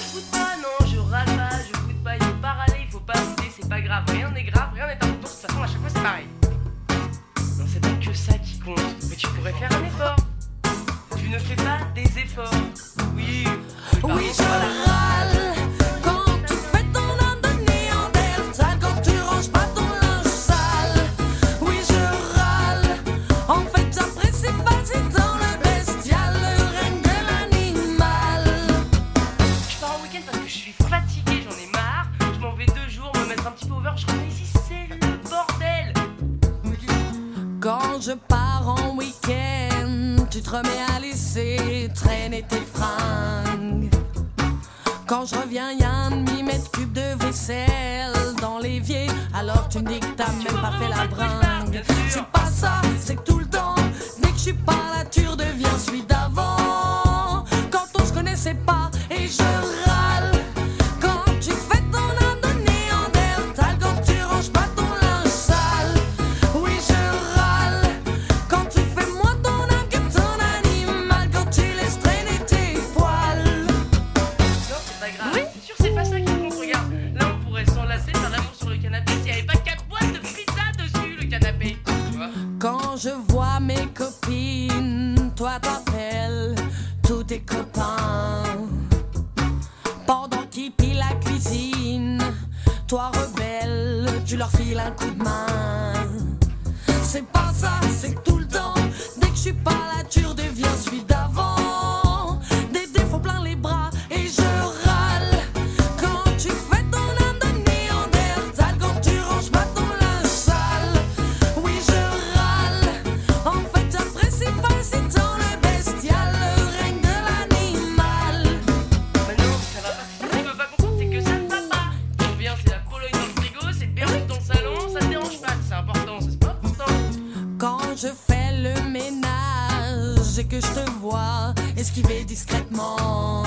boude pas, non, je râle pas, je boude pas, il faut pas râler, il faut pas bouder, c'est pas grave, rien n'est important, de toute façon à chaque fois c'est pareil. Non, c'est pas que ça qui compte, mais tu pourrais faire un effort. Tu ne fais pas des efforts. Oui, oui, je râle quand tu fais ton âme de néandertal, quand tu ranges pas ton linge sale. Oui, je râle, en fait j'apprécie pas si dans le bestial, le règne de l'animal. Je pars en week-end parce que je suis fatiguée, j'en ai marre. Je m'en vais 2 jours, me mettre un petit peu over, je reviens ici, c'est le bordel. Quand je pars en week-end, tu te remets à laisser traîner tes fringues. Quand je reviens, y'a 1,5 cube de vaisselle dans l'évier, alors tu me dis que t'as même pas fait la bringue. C'est pas ça, c'est que tout le temps, dès que je suis pas là, tu redeviens celui d'avant. Quand on se connaissait pas, et je râle quand tu fais ton âme de néandertal, quand tu ranges pas ton linge sale. Oui, je râle quand tu fais moins ton âme que ton animal, quand tu laisses traîner tes poils. Non, c'est pas grave. Oui. C'est sûr, c'est pas ça qui compte. Regarde, là on pourrait s'enlacer, faire l'amour sur le canapé s'il y avait pas 4 boîtes de pizza dessus, le canapé. Tu vois? Quand je vois mes copines, toi t'appelles tous tes copains. Pendant qu'ils pillent la cuisine, toi rebelle, tu leur files un coup de main. C'est pas ça, c'est que tout le temps, dès que je suis pas là, tu redeviens celui d'avant. Des défauts plein les bras, et je râle quand tu fais ton âme de néandertal, quand tu ranges pas ton linge sale. Oui, je râle, en fait j'apprécie pas si dans le bestial, le règne de l'animal. Mais non, ça va pas. Ce que tu peux pas comprendre, c'est que ça ne va pas. Tu reviens, c'est la Pologne dans le frigo, c'est le permis de ton salon, ça te dérange pas. C'est important, c'est pas important. Quand je fais le ménage et que je te vois esquiver discrètement,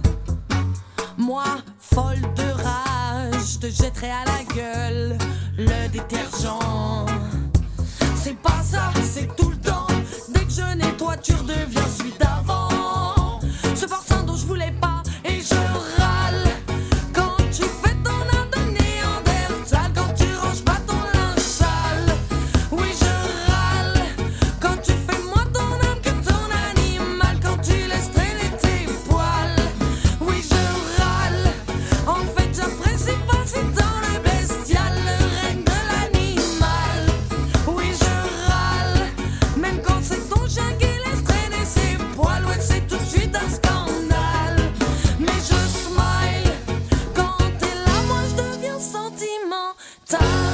moi, folle de rage, je te jetterai à la gueule le détergent. C'est pas ça, c'est que tout le temps, dès que je nettoie, tu redeviens celui d'avant. Ce forçant dont je voulais pas, et je râle quand tu fais ton âme de néandertal, quand tu ranges pas ton linge sale. Oui, je râle quand tu fais moins ton âme que ton animal, quand tu laisses traîner tes poils. Oui, je râle, en fait j'apprécie pas si dans le bestial, le règne de l'animal. Oui, je râle, même quand c'est ton chien qui laisse traîner ses poils. Ouais, c'est tout de suite un scandale. Mais je smile quand t'es là, moi je deviens sentimental.